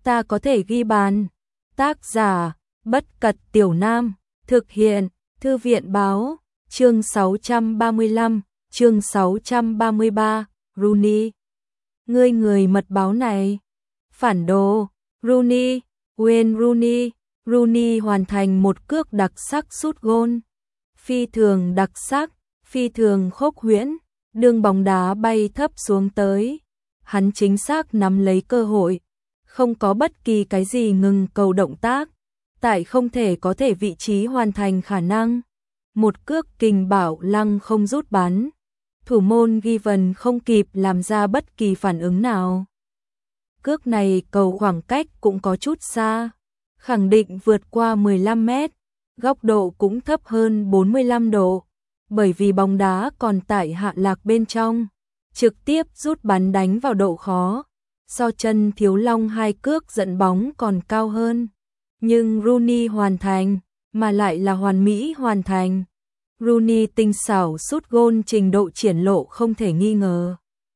ta có thể ghi bàn. Tác giả, Bất Cật Tiểu Nam, thực hiện, Thư viện Báo, chương 635, chương 633, Rooney. Người mật báo này. Phản đồ, Rooney, Wayne Rooney. Rooney hoàn thành một cước đặc sắc sút gôn. Phi thường đặc sắc, phi thường khốc huyễn, đường bóng đá bay thấp xuống tới. Hắn chính xác nắm lấy cơ hội, không có bất kỳ cái gì ngừng cầu động tác, tại không thể có thể vị trí hoàn thành khả năng. Một cước kình bảo lăng không rút bắn. Thủ môn Given không kịp làm ra bất kỳ phản ứng nào. Cước này cầu khoảng cách cũng có chút xa, khẳng định vượt qua 15 mét, góc độ cũng thấp hơn 45 độ, bởi vì bóng đá còn tại hạ lạc bên trong, trực tiếp rút bắn đánh vào độ khó, so chân Thiếu Long hai cước dẫn bóng còn cao hơn. Nhưng Rooney hoàn thành, mà lại là hoàn mỹ hoàn thành. Rooney tinh xảo sút gôn trình độ triển lộ không thể nghi ngờ.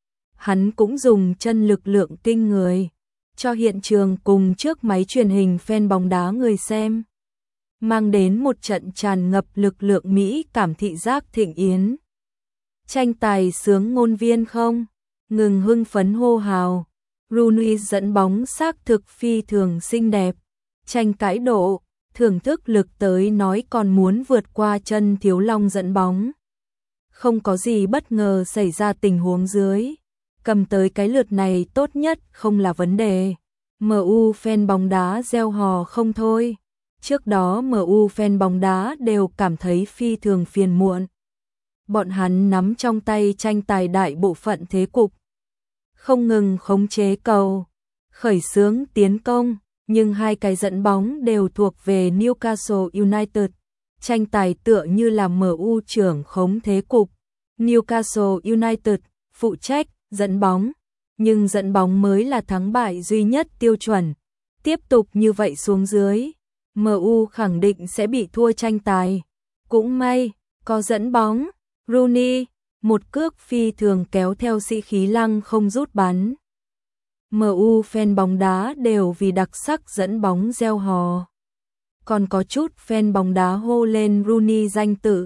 Hắn cũng dùng chân lực lượng kinh người, cho hiện trường cùng trước máy truyền hình fan bóng đá người xem, mang đến một trận tràn ngập lực lượng Mỹ cảm thị giác thịnh yến. Tranh tài sướng ngôn viên không ngừng hưng phấn hô hào. Rooney dẫn bóng xác thực phi thường xinh đẹp, tranh cãi độ, thưởng thức lực tới nói còn muốn vượt qua chân Thiếu Long dẫn bóng. Không có gì bất ngờ xảy ra tình huống dưới, cầm tới cái lượt này tốt nhất không là vấn đề. MU fan bóng đá reo hò không thôi. Trước đó MU fan bóng đá đều cảm thấy phi thường phiền muộn. Bọn hắn nắm trong tay tranh tài đại bộ phận thế cục, không ngừng khống chế cầu, khởi xướng tiến công, nhưng hai cái dẫn bóng đều thuộc về Newcastle United. Tranh tài tựa như là MU trưởng khống thế cục, Newcastle United phụ trách dẫn bóng, nhưng dẫn bóng mới là thắng bại duy nhất tiêu chuẩn. Tiếp tục như vậy xuống dưới, MU khẳng định sẽ bị thua tranh tài. Cũng may, có dẫn bóng, Rooney, một cước phi thường kéo theo sĩ khí lăng không rút bắn. MU fan bóng đá đều vì đặc sắc dẫn bóng reo hò. Còn có chút fan bóng đá hô lên Rooney danh tự.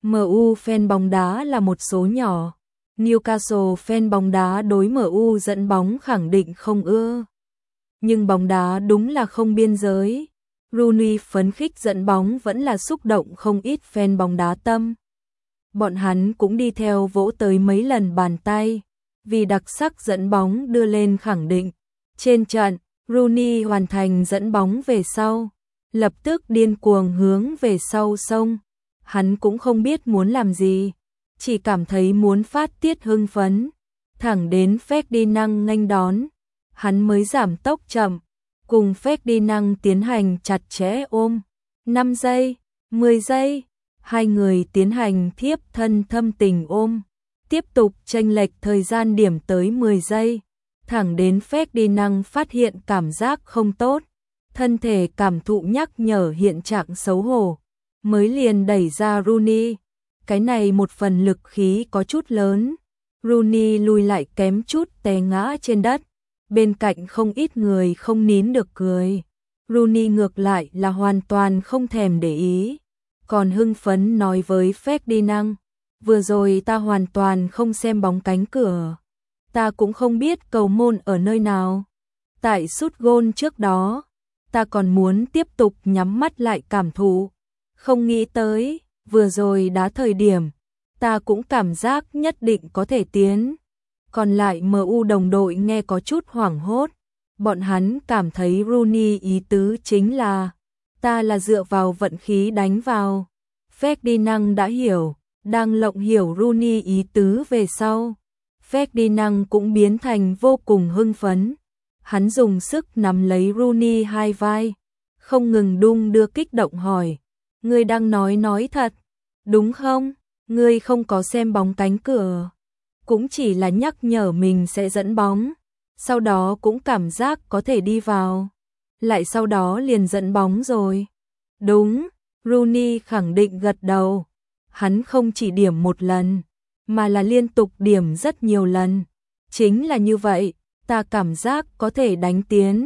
MU fan bóng đá là một số nhỏ. Newcastle fan bóng đá đối MU dẫn bóng khẳng định không ưa. Nhưng bóng đá đúng là không biên giới. Rooney phấn khích dẫn bóng vẫn là xúc động không ít fan bóng đá tâm. Bọn hắn cũng đi theo vỗ tới mấy lần bàn tay, vì đặc sắc dẫn bóng đưa lên khẳng định. Trên trận, Rooney hoàn thành dẫn bóng về sau, lập tức điên cuồng hướng về sau xông. Hắn cũng không biết muốn làm gì, chỉ cảm thấy muốn phát tiết hưng phấn. Thẳng đến Ferdinand nghênh đón, hắn mới giảm tốc chậm, cùng Ferdinand tiến hành chặt chẽ ôm. 5 giây, 10 giây, hai người tiến hành thiếp thân thâm tình ôm. Tiếp tục chênh lệch thời gian điểm tới 10 giây, thẳng đến Ferdinand phát hiện cảm giác không tốt, thân thể cảm thụ nhắc nhở hiện trạng xấu hổ, mới liền đẩy ra Rooney. Cái này một phần lực khí có chút lớn, Rooney lùi lại kém chút té ngã trên đất, bên cạnh không ít người không nín được cười. Rooney ngược lại là hoàn toàn không thèm để ý, còn hưng phấn nói với Ferdinand, vừa rồi ta hoàn toàn không xem bóng cánh cửa, ta cũng không biết cầu môn ở nơi nào. Tại sút gôn trước đó, ta còn muốn tiếp tục nhắm mắt lại cảm thụ, không nghĩ tới, vừa rồi đá thời điểm, ta cũng cảm giác nhất định có thể tiến. Còn lại MU đồng đội nghe có chút hoảng hốt, bọn hắn cảm thấy Rooney ý tứ chính là, ta là dựa vào vận khí đánh vào. Ferdinand đã hiểu, đang lộng hiểu Rooney ý tứ về sau. Ferdinand cũng biến thành vô cùng hưng phấn. Hắn dùng sức nắm lấy Rooney hai vai, không ngừng đung đưa kích động hỏi, ngươi đang nói thật, đúng không? Ngươi không có xem bóng cánh cửa, cũng chỉ là nhắc nhở mình sẽ dẫn bóng, sau đó cũng cảm giác có thể đi vào, lại sau đó liền dẫn bóng rồi. Đúng, Rooney khẳng định gật đầu. Hắn không chỉ điểm một lần, mà là liên tục điểm rất nhiều lần. Chính là như vậy, ta cảm giác có thể đánh tiến.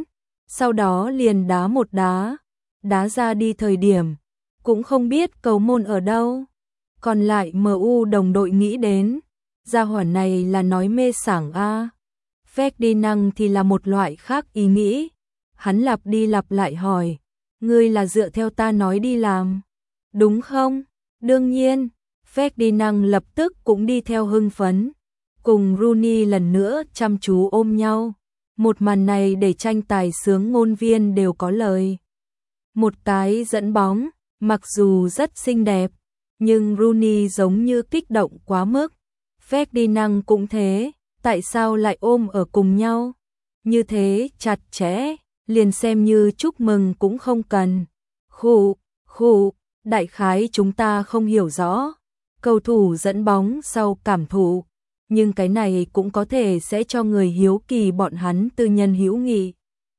sau đó liền đá một đá ra đi thời điểm, cũng không biết cầu môn ở đâu. Còn lại MU đồng đội nghĩ đến, gia hỏa này là nói mê sảng a. Ferdinand thì là một loại khác ý nghĩ, hắn lặp đi lặp lại hỏi, ngươi là dựa theo ta nói đi làm, đúng không? Đương nhiên, Ferdinand lập tức cũng đi theo hưng phấn, cùng Rooney lần nữa chăm chú ôm nhau. Một màn này để tranh tài sướng ngôn viên đều có lời. Một cái dẫn bóng, mặc dù rất xinh đẹp, nhưng Rooney giống như kích động quá mức. Ferdinand cũng thế, tại sao lại ôm ở cùng nhau? Như thế chặt chẽ, liền xem như chúc mừng cũng không cần. Khụ, đại khái chúng ta không hiểu rõ. Cầu thủ dẫn bóng sau cảm thụ, nhưng cái này cũng có thể sẽ cho người hiếu kỳ bọn hắn tư nhân hữu nghị.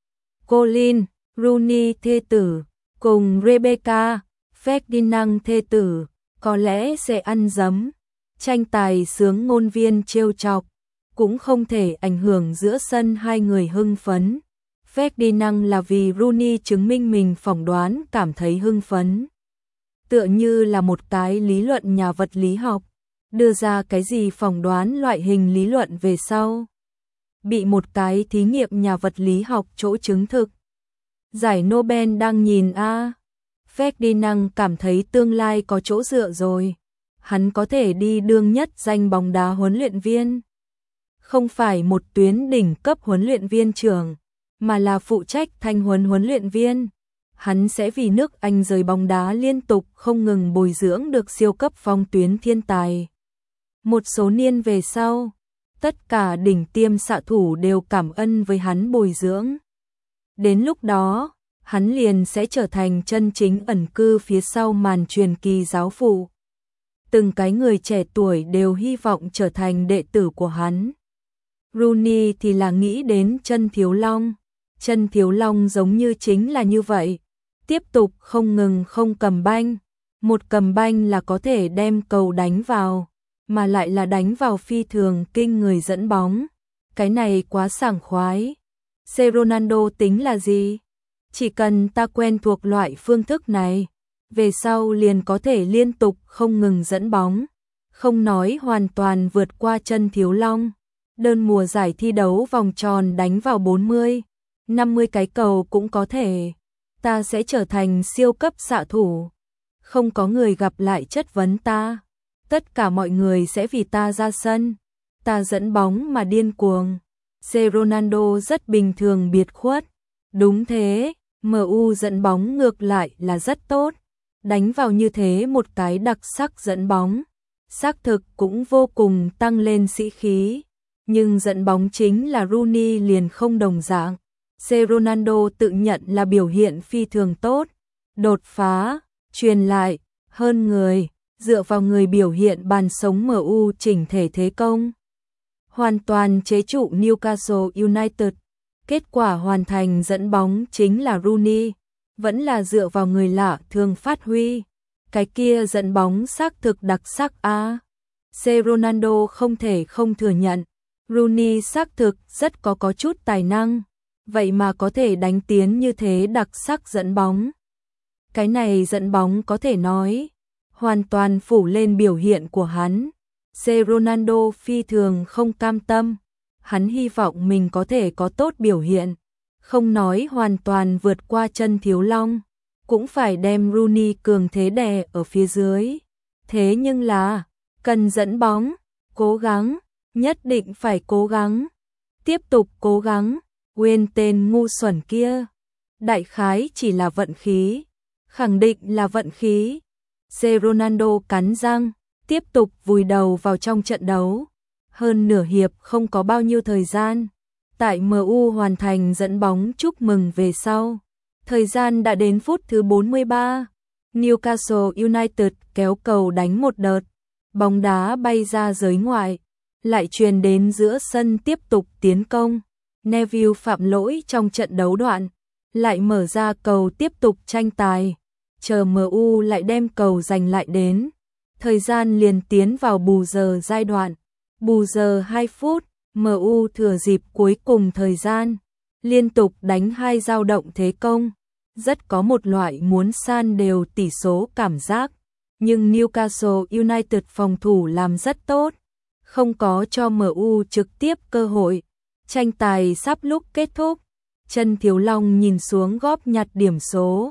Colin, Rooney thê tử, cùng Rebecca, Ferdinand thê tử, có lẽ sẽ ăn dấm. Tranh tài sướng ngôn viên trêu chọc, cũng không thể ảnh hưởng giữa sân hai người hưng phấn. Ferdinand là vì Rooney chứng minh mình phỏng đoán cảm thấy hưng phấn. Tựa như là một cái lý luận nhà vật lý học, đưa ra cái gì phỏng đoán loại hình lý luận về sau. Bị một cái thí nghiệm nhà vật lý học chỗ chứng thực. Giải Nobel đang nhìn a. Ferdinand cảm thấy tương lai có chỗ dựa rồi. Hắn có thể đi đương nhất danh bóng đá huấn luyện viên. Không phải một tuyến đỉnh cấp huấn luyện viên trưởng, mà là phụ trách thanh huấn luyện viên. Hắn sẽ vì nước Anh giới bóng đá liên tục không ngừng bồi dưỡng được siêu cấp phong tuyến thiên tài. Một số niên về sau, tất cả đỉnh tiêm xạ thủ đều cảm ơn với hắn bồi dưỡng. Đến lúc đó, hắn liền sẽ trở thành chân chính ẩn cư phía sau màn truyền kỳ giáo phụ. Từng cái người trẻ tuổi đều hy vọng trở thành đệ tử của hắn. Rooney thì là nghĩ đến Chân Thiếu Long. Chân Thiếu Long giống như chính là như vậy. Tiếp tục không ngừng không cầm banh. Một cầm banh là có thể đem cầu đánh vào, mà lại là đánh vào phi thường kinh người dẫn bóng. Cái này quá sảng khoái. C. Ronaldo tính là gì? Chỉ cần ta quen thuộc loại phương thức này, về sau liền có thể liên tục không ngừng dẫn bóng. Không nói hoàn toàn vượt qua Chân Thiếu Long. Đơn mùa giải thi đấu vòng tròn đánh vào 40, 50 cái cầu cũng có thể. Ta sẽ trở thành siêu cấp xạ thủ. Không có người gặp lại chất vấn ta. Tất cả mọi người sẽ vì ta ra sân. Ta dẫn bóng mà điên cuồng. C. Ronaldo rất bình thường biệt khuất. Đúng thế, MU dẫn bóng ngược lại là rất tốt. Đánh vào như thế một cái đặc sắc dẫn bóng. Xác thực cũng vô cùng tăng lên sĩ khí. Nhưng dẫn bóng chính là Rooney liền không đồng dạng. C. Ronaldo tự nhận là biểu hiện phi thường tốt. Đột phá, truyền lại, hơn người, dựa vào người biểu hiện bàn sống MU chỉnh thể thế công. Hoàn toàn chế trụ Newcastle United. Kết quả hoàn thành dẫn bóng chính là Rooney. Vẫn là dựa vào người lạ thường phát huy. Cái kia dẫn bóng xác thực đặc sắc a. C. Ronaldo không thể không thừa nhận. Rooney xác thực rất có chút tài năng. Vậy mà có thể đánh tiến như thế đặc sắc dẫn bóng. Cái này dẫn bóng có thể nói hoàn toàn phủ lên biểu hiện của hắn. C. Ronaldo phi thường không cam tâm. Hắn hy vọng mình có thể có tốt biểu hiện. Không nói hoàn toàn vượt qua Chân Thiếu Long, cũng phải đem Rooney cường thế đè ở phía dưới. Thế nhưng là, cần dẫn bóng, cố gắng, nhất định phải cố gắng. Tiếp tục cố gắng, quên tên ngu xuẩn kia. Đại khái chỉ là vận khí, khẳng định là vận khí. C. Ronaldo cắn răng, tiếp tục vùi đầu vào trong trận đấu. Hơn nửa hiệp không có bao nhiêu thời gian. Tại MU hoàn thành dẫn bóng chúc mừng về sau. Thời gian đã đến phút thứ 43. Newcastle United kéo cầu đánh một đợt. Bóng đá bay ra giới ngoại. Lại truyền đến giữa sân tiếp tục tiến công. Neville phạm lỗi trong trận đấu đoạn. Lại mở ra cầu tiếp tục tranh tài. Chờ MU lại đem cầu giành lại đến. Thời gian liền tiến vào bù giờ giai đoạn. Bù giờ 2 phút. MU thừa dịp cuối cùng thời gian. liên tục đánh hai dao động thế công, rất có một loại muốn san đều tỷ số cảm giác, nhưng Newcastle United phòng thủ làm rất tốt, không có cho MU trực tiếp cơ hội. Tranh tài sắp lúc kết thúc, Chân Thiếu Long nhìn xuống góp nhặt điểm số.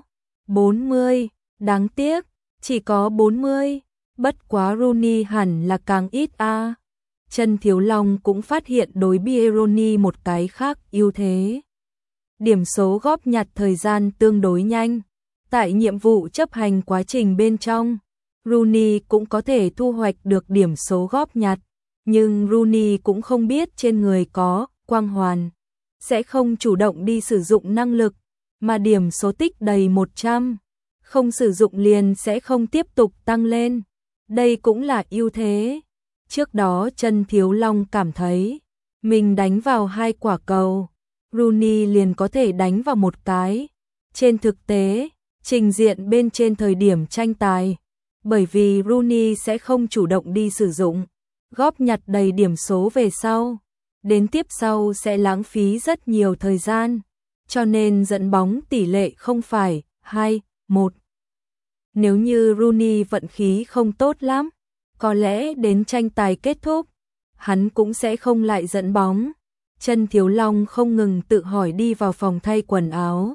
40, đáng tiếc, chỉ có 40, bất quá Rooney hẳn là càng ít a. Chân Thiếu Long cũng phát hiện đối Bieroni một cái khác ưu thế. Điểm số góp nhặt thời gian tương đối nhanh. Tại nhiệm vụ chấp hành quá trình bên trong, Rooney cũng có thể thu hoạch được điểm số góp nhặt, nhưng Rooney cũng không biết trên người có quang hoàn, sẽ không chủ động đi sử dụng năng lực, mà điểm số tích đầy 100, không sử dụng liền sẽ không tiếp tục tăng lên. Đây cũng là ưu thế. Trước đó Chân Thiếu Long cảm thấy mình đánh vào 2 quả cầu, Rooney liền có thể đánh vào một cái. Trên thực tế, trình diện bên trên thời điểm tranh tài, bởi vì Rooney sẽ không chủ động đi sử dụng, góp nhặt đầy điểm số về sau, đến tiếp sau sẽ lãng phí rất nhiều thời gian, cho nên dẫn bóng tỷ lệ không phải 2-1. Nếu như Rooney vận khí không tốt lắm, có lẽ đến tranh tài kết thúc, hắn cũng sẽ không lại dẫn bóng. Chân Thiếu Long không ngừng tự hỏi đi vào phòng thay quần áo.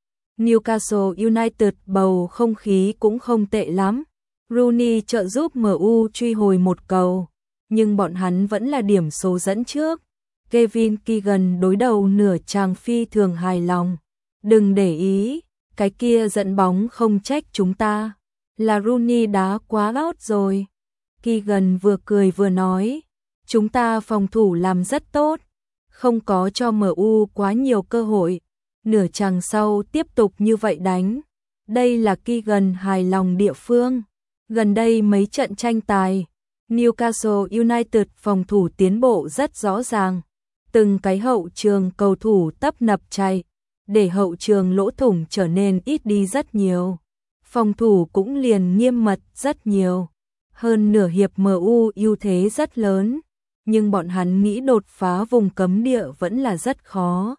Newcastle United bầu không khí cũng không tệ lắm. Rooney trợ giúp MU truy hồi một cầu, nhưng bọn hắn vẫn là điểm số dẫn trước. Kevin Keegan đối đầu nửa chàng phi thường hài lòng. Đừng để ý, cái kia dẫn bóng không trách chúng ta, là Rooney đá quá out rồi. Keegan vừa cười vừa nói, chúng ta phòng thủ làm rất tốt, không có cho MU quá nhiều cơ hội. Nửa chàng sau tiếp tục như vậy đánh. Đây là Keegan hài lòng địa phương. Gần đây mấy trận tranh tài, Newcastle United phòng thủ tiến bộ rất rõ ràng. Từng cái hậu trường cầu thủ tấp nập chạy, để hậu trường lỗ thủng trở nên ít đi rất nhiều. Phòng thủ cũng liền nghiêm mật rất nhiều. Hơn nửa hiệp MU ưu thế rất lớn, nhưng bọn hắn nghĩ đột phá vùng cấm địa vẫn là rất khó.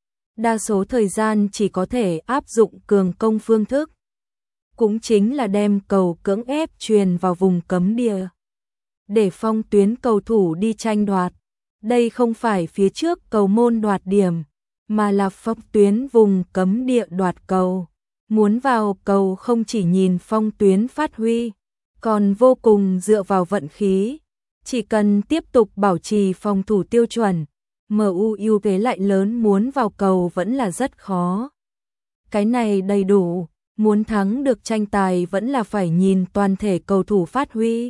Đa số thời gian chỉ có thể áp dụng cường công phương thức, cũng chính là đem cầu cưỡng ép truyền vào vùng cấm địa, để phong tuyến cầu thủ đi tranh đoạt. Đây không phải phía trước cầu môn đoạt điểm, mà là phong tuyến vùng cấm địa đoạt cầu. Muốn vào cầu không chỉ nhìn phong tuyến phát huy, còn vô cùng dựa vào vận khí. Chỉ cần tiếp tục bảo trì phòng thủ tiêu chuẩn, MU ưu thế lại lớn, muốn vào cầu vẫn là rất khó. Cái này đầy đủ, muốn thắng được tranh tài vẫn là phải nhìn toàn thể cầu thủ phát huy.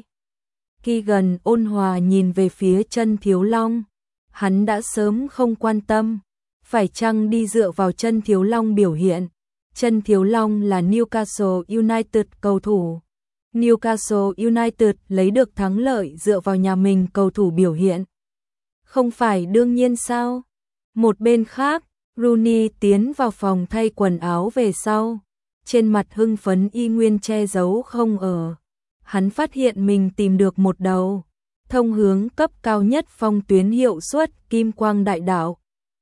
Keegan ôn hòa nhìn về phía Chân Thiếu Long, hắn đã sớm không quan tâm, phải chăng đi dựa vào Chân Thiếu Long biểu hiện. Chân Thiếu Long là Newcastle United cầu thủ. Newcastle United lấy được thắng lợi dựa vào nhà mình cầu thủ biểu hiện. Không phải đương nhiên sao? Một bên khác, Rooney tiến vào phòng thay quần áo về sau. Trên mặt hưng phấn y nguyên che giấu không ở. Hắn phát hiện mình tìm được một đầu thông hướng cấp cao nhất phong tuyến hiệu suất Kim Quang Đại Đạo.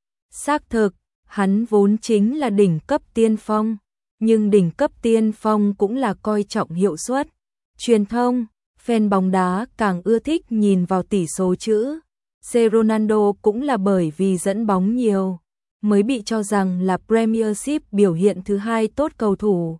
Xác thực, hắn vốn chính là đỉnh cấp tiên phong, nhưng đỉnh cấp tiên phong cũng là coi trọng hiệu suất. Truyền thông, fan bóng đá càng ưa thích nhìn vào tỷ số chữ. Ronaldo cũng là bởi vì dẫn bóng nhiều, mới bị cho rằng là Premiership biểu hiện thứ hai tốt cầu thủ.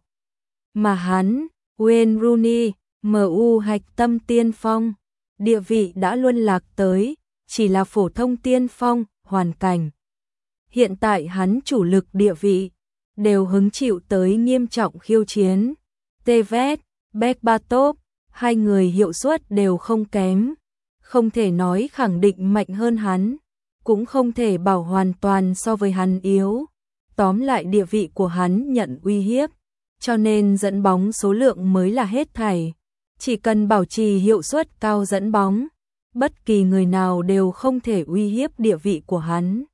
Mà hắn, Wayne Rooney, MU hạch tâm tiên phong, địa vị đã luân lạc tới, chỉ là phổ thông tiên phong, hoàn cảnh. Hiện tại hắn chủ lực địa vị, đều hứng chịu tới nghiêm trọng khiêu chiến. Tevez, Berbatov, hai người hiệu suất đều không kém. Không thể nói khẳng định mạnh hơn hắn, cũng không thể bảo hoàn toàn so với hắn yếu. Tóm lại địa vị của hắn nhận uy hiếp, cho nên dẫn bóng số lượng mới là hết thảy. Chỉ cần bảo trì hiệu suất cao dẫn bóng, bất kỳ người nào đều không thể uy hiếp địa vị của hắn.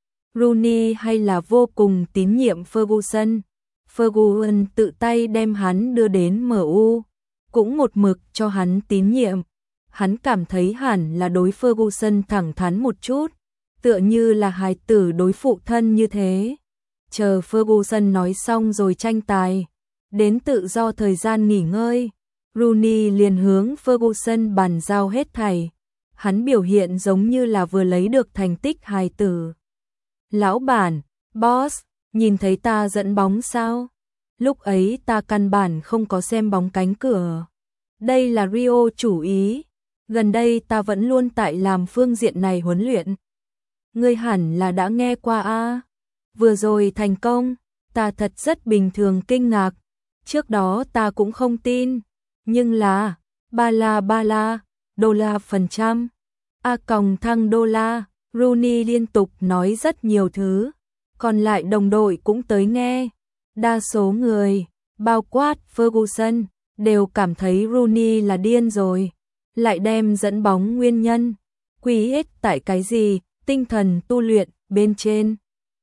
Rooney hay là vô cùng tín nhiệm Ferguson. Ferguson tự tay đem hắn đưa đến MU, cũng một mực cho hắn tín nhiệm. Hắn cảm thấy hẳn là đối Ferguson thẳng thắn một chút, tựa như là hài tử đối phụ thân như thế. Chờ Ferguson nói xong rồi tranh tài, đến tự do thời gian nghỉ ngơi, Rooney liền hướng Ferguson bàn giao hết thảy. Hắn biểu hiện giống như là vừa lấy được thành tích hài tử. Lão bản, boss, nhìn thấy ta dẫn bóng sao? Lúc ấy ta căn bản không có xem bóng cánh cửa. Đây là Rio chủ ý. Gần đây ta vẫn luôn tại làm phương diện này huấn luyện. Ngươi hẳn là đã nghe qua a. Vừa rồi thành công, ta thật rất bình thường kinh ngạc. Trước đó ta cũng không tin. Nhưng là, ba la, đô la phần trăm. A còng thăng đô la, Rooney liên tục nói rất nhiều thứ. Còn lại đồng đội cũng tới nghe. Đa số người, bao quát Ferguson, đều cảm thấy Rooney là điên rồi. Lại đem dẫn bóng nguyên nhân. Quy hết tại cái gì, tinh thần tu luyện bên trên.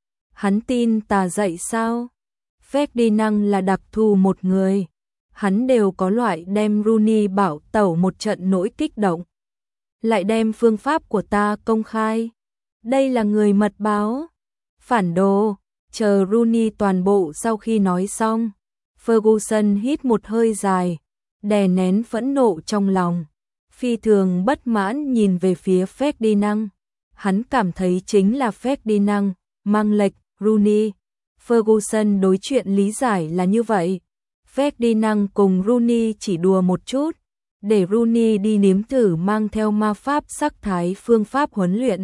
Hắn tin tà dạy sao? Ferdinand là đặc thù một người. Hắn đều có loại đem Rooney bảo tẩu một trận nỗi kích động. Lại đem phương pháp của ta công khai. Đây là người mật báo. Phản đồ, chờ Rooney toàn bộ sau khi nói xong. Ferguson hít một hơi dài, đè nén phẫn nộ trong lòng. Phi thường bất mãn nhìn về phía Ferdinand. Hắn cảm thấy chính là Ferdinand mang lệch Rooney. Ferguson đối chuyện lý giải là như vậy. Ferdinand cùng Rooney chỉ đùa một chút, để Rooney đi nếm thử mang theo ma pháp sắc thái phương pháp huấn luyện.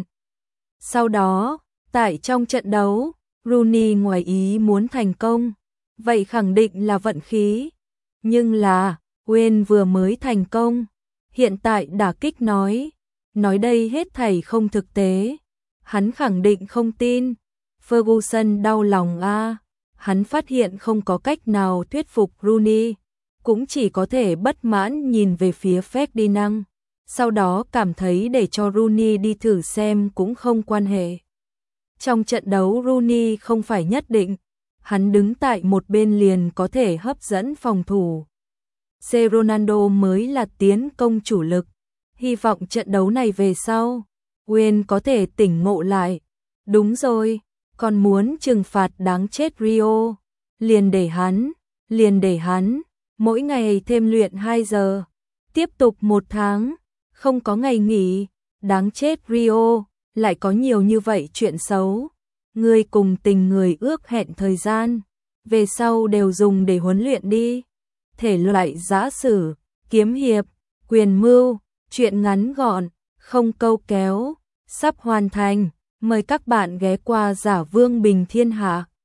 Sau đó, tại trong trận đấu, Rooney ngoài ý muốn thành công, vậy khẳng định là vận khí. Nhưng là, Wayne vừa mới thành công, hiện tại đả kích nói đây hết thảy không thực tế. Hắn khẳng định không tin. Ferguson đau lòng a. Hắn phát hiện không có cách nào thuyết phục Rooney, cũng chỉ có thể bất mãn nhìn về phía Ferdinand. Sau đó cảm thấy để cho Rooney đi thử xem cũng không quan hệ. Trong trận đấu Rooney không phải nhất định, hắn đứng tại một bên liền có thể hấp dẫn phòng thủ. Ronaldo mới là tiến công chủ lực. Hy vọng trận đấu này về sau, Wayne có thể tỉnh ngộ lại. Đúng rồi, còn muốn trừng phạt đáng chết Rio. Liền để hắn, mỗi ngày thêm luyện 2 giờ. Tiếp tục 1 tháng, không có ngày nghỉ. Đáng chết Rio, lại có nhiều như vậy chuyện xấu. Người cùng tình người ước hẹn thời gian, về sau đều dùng để huấn luyện đi. Thể loại giã sử, kiếm hiệp, quyền mưu, chuyện ngắn gọn, không câu kéo, sắp hoàn thành. Mời các bạn ghé qua Giả Vương Bình Thiên Hạ.